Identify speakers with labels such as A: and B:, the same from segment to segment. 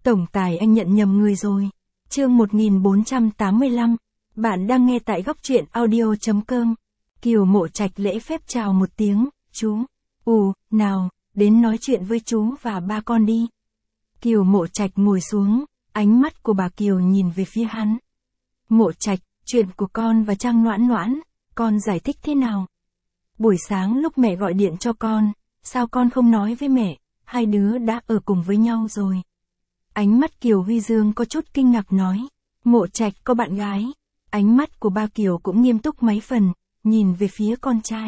A: Tổng tài anh nhận nhầm người rồi. Chương 1485. Bạn đang nghe tại góc truyện audio.com. Kiều Mộ Trạch lễ phép chào một tiếng, chú. Nào, đến nói chuyện với chú và ba con đi. Kiều Mộ Trạch ngồi xuống, ánh mắt của bà Kiều nhìn về phía hắn. Mộ Trạch, chuyện của con và Trang Noãn Noãn, con giải thích thế nào? Buổi sáng lúc mẹ gọi điện cho con, sao con không nói với mẹ, hai đứa đã ở cùng với nhau rồi. Ánh mắt Kiều Huy Dương có chút kinh ngạc nói, Mộ Trạch có bạn gái. Ánh mắt của ba Kiều cũng nghiêm túc mấy phần, nhìn về phía con trai.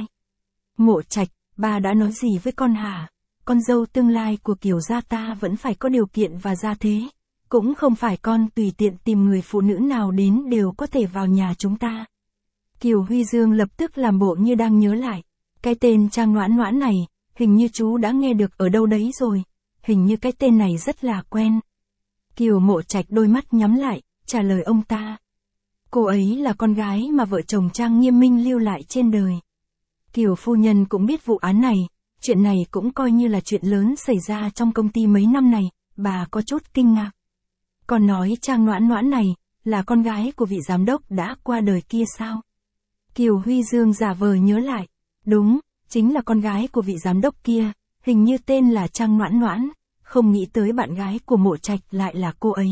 A: Mộ Trạch, ba đã nói gì với con hả? Con dâu tương lai của Kiều gia ta vẫn phải có điều kiện và gia thế. Cũng không phải con tùy tiện tìm người phụ nữ nào đến đều có thể vào nhà chúng ta. Kiều Huy Dương lập tức làm bộ như đang nhớ lại. Cái tên Trang Noãn Noãn này, hình như chú đã nghe được ở đâu đấy rồi. Hình như cái tên này rất là quen. Kiều Mộ Trạch đôi mắt nhắm lại, trả lời ông ta. Cô ấy là con gái mà vợ chồng Trang Nghiêm Minh lưu lại trên đời. Kiều phu nhân cũng biết vụ án này, chuyện này cũng coi như là chuyện lớn xảy ra trong công ty mấy năm này, bà có chút kinh ngạc. Còn nói Trang Noãn Noãn này, là con gái của vị giám đốc đã qua đời kia sao? Kiều Huy Dương giả vờ nhớ lại, đúng, chính là con gái của vị giám đốc kia, hình như tên là Trang Noãn Noãn, không nghĩ tới bạn gái của Mộ Trạch lại là cô ấy.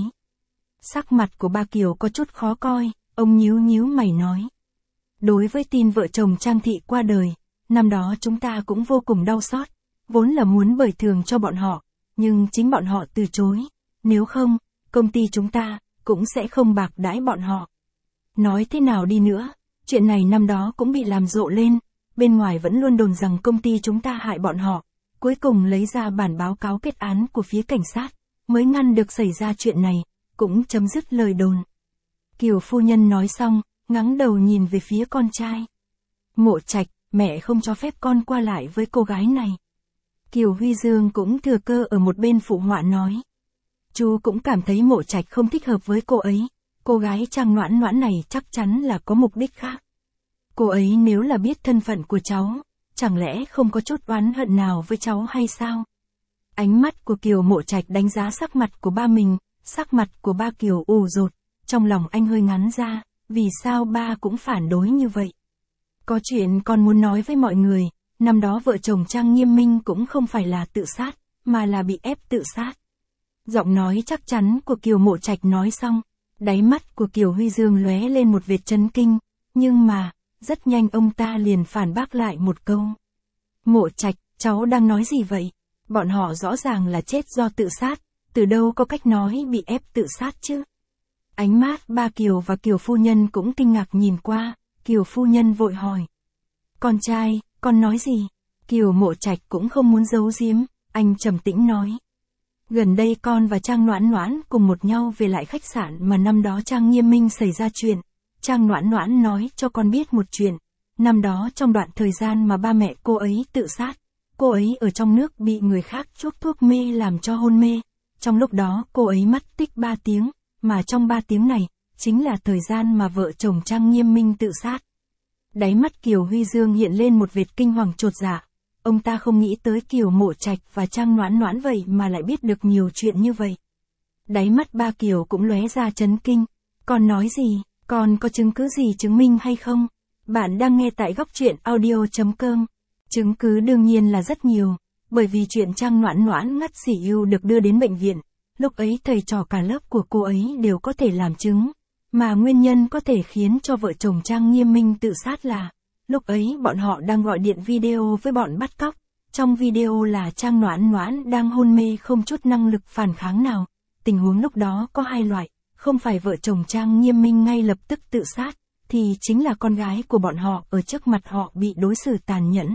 A: Sắc mặt của ba Kiều có chút khó coi, ông nhíu mày nói. Đối với tin vợ chồng Trang Thị qua đời, năm đó chúng ta cũng vô cùng đau xót, vốn là muốn bồi thường cho bọn họ, nhưng chính bọn họ từ chối, nếu không, công ty chúng ta cũng sẽ không bạc đãi bọn họ. Nói thế nào đi nữa, chuyện này năm đó cũng bị làm rộ lên, bên ngoài vẫn luôn đồn rằng công ty chúng ta hại bọn họ, cuối cùng lấy ra bản báo cáo kết án của phía cảnh sát, mới ngăn được xảy ra chuyện này, cũng chấm dứt lời đồn. Kiều phu nhân nói xong, ngẩng đầu nhìn về phía con trai. Mộ Trạch, mẹ không cho phép con qua lại với cô gái này. Kiều Huy Dương cũng thừa cơ ở một bên phụ họa nói. Chú cũng cảm thấy Mộ Trạch không thích hợp với cô ấy, cô gái Trang Noãn Noãn này chắc chắn là có mục đích khác. Cô ấy nếu là biết thân phận của cháu, chẳng lẽ không có chút oán hận nào với cháu hay sao? Ánh mắt của Kiều Mộ Trạch đánh giá sắc mặt của ba mình, sắc mặt của ba Kiều ù dột, trong lòng anh hơi ngắn ra, vì sao ba cũng phản đối như vậy? Có chuyện con muốn nói với mọi người, năm đó vợ chồng Trang Nghiêm Minh cũng không phải là tự sát, mà là bị ép tự sát. Giọng nói chắc chắn của Kiều Mộ Trạch nói xong, đáy mắt của Kiều Huy Dương lóe lên một vệt chấn kinh, nhưng mà, rất nhanh ông ta liền phản bác lại một câu. Mộ Trạch, cháu đang nói gì vậy? Bọn họ rõ ràng là chết do tự sát, từ đâu có cách nói bị ép tự sát chứ? Ánh mắt ba Kiều và Kiều phu nhân cũng kinh ngạc nhìn qua, Kiều phu nhân vội hỏi. Con trai, con nói gì? Kiều Mộ Trạch cũng không muốn giấu giếm, anh trầm tĩnh nói. Gần đây con và Trang Noãn Noãn cùng một nhau về lại khách sạn mà năm đó Trang Nghiêm Minh xảy ra chuyện. Trang Noãn Noãn nói cho con biết một chuyện. Năm đó trong đoạn thời gian mà ba mẹ cô ấy tự sát, cô ấy ở trong nước bị người khác chuốc thuốc mê làm cho hôn mê. Trong lúc đó cô ấy mất tích 3 tiếng, mà trong 3 tiếng này, chính là thời gian mà vợ chồng Trang Nghiêm Minh tự sát. Đáy mắt Kiều Huy Dương hiện lên một vệt kinh hoàng chột dạ. Ông ta không nghĩ tới Kiều Mộ Trạch và Trang Noãn Noãn vậy mà lại biết được nhiều chuyện như vậy. Đáy mắt ba Kiều cũng lóe ra chấn kinh. Con nói gì? Con có chứng cứ gì chứng minh hay không? Bạn đang nghe tại góc truyện audio.com. Chứng cứ đương nhiên là rất nhiều, bởi vì chuyện Trang Noãn Noãn ngất xỉu được đưa đến bệnh viện. Lúc ấy thầy trò cả lớp của cô ấy đều có thể làm chứng, mà nguyên nhân có thể khiến cho vợ chồng Trang Nghiêm Minh tự sát là, lúc ấy bọn họ đang gọi điện video với bọn bắt cóc, trong video là Trang Noãn Noãn đang hôn mê không chút năng lực phản kháng nào, tình huống lúc đó có hai loại, không phải vợ chồng Trang Nghiêm Minh ngay lập tức tự sát, thì chính là con gái của bọn họ ở trước mặt họ bị đối xử tàn nhẫn.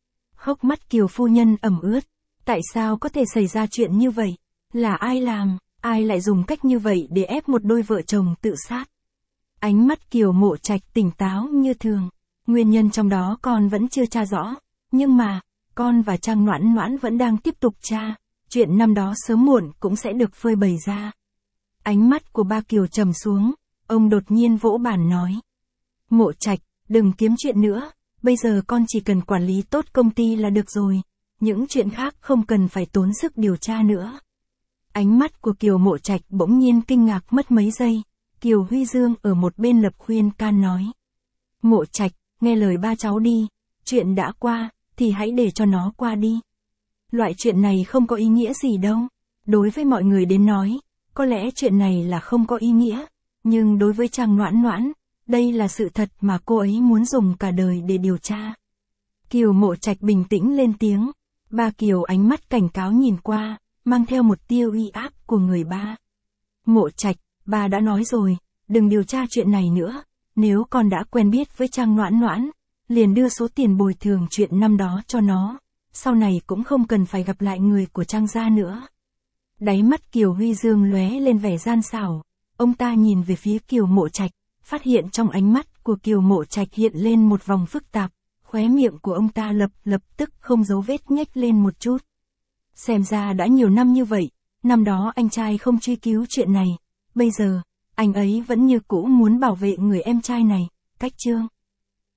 A: Hốc mắt Kiều phu nhân ẩm ướt, tại sao có thể xảy ra chuyện như vậy? Là ai làm, ai lại dùng cách như vậy để ép một đôi vợ chồng tự sát? Ánh mắt Kiều Mộ Trạch tỉnh táo như thường, nguyên nhân trong đó con vẫn chưa tra rõ, nhưng mà, con và Trang Noãn Noãn vẫn đang tiếp tục tra, chuyện năm đó sớm muộn cũng sẽ được phơi bày ra. Ánh mắt của ba Kiều trầm xuống, ông đột nhiên vỗ bàn nói. Mộ Trạch, đừng kiếm chuyện nữa, bây giờ con chỉ cần quản lý tốt công ty là được rồi, những chuyện khác không cần phải tốn sức điều tra nữa. Ánh mắt của Kiều Mộ Trạch bỗng nhiên kinh ngạc mất mấy giây. Kiều Huy Dương ở một bên lập khuyên can nói. Mộ Trạch, nghe lời ba cháu đi, chuyện đã qua, thì hãy để cho nó qua đi. Loại chuyện này không có ý nghĩa gì đâu. Đối với mọi người đến nói, có lẽ chuyện này là không có ý nghĩa, nhưng đối với Trang Noãn Noãn, đây là sự thật mà cô ấy muốn dùng cả đời để điều tra. Kiều Mộ Trạch bình tĩnh lên tiếng, ba Kiều ánh mắt cảnh cáo nhìn qua, mang theo một tia uy áp của người ba. Mộ Trạch, ba đã nói rồi, đừng điều tra chuyện này nữa, nếu con đã quen biết với Trang Noãn Noãn, liền đưa số tiền bồi thường chuyện năm đó cho nó, sau này cũng không cần phải gặp lại người của Trang gia nữa. Đáy mắt Kiều Huy Dương lóe lên vẻ gian xảo, ông ta nhìn về phía Kiều Mộ Trạch, phát hiện trong ánh mắt của Kiều Mộ Trạch hiện lên một vòng phức tạp, khóe miệng của ông ta lập tức không giấu vết nhếch lên một chút. Xem ra đã nhiều năm như vậy, năm đó anh trai không truy cứu chuyện này, bây giờ, anh ấy vẫn như cũ muốn bảo vệ người em trai này, cách Trương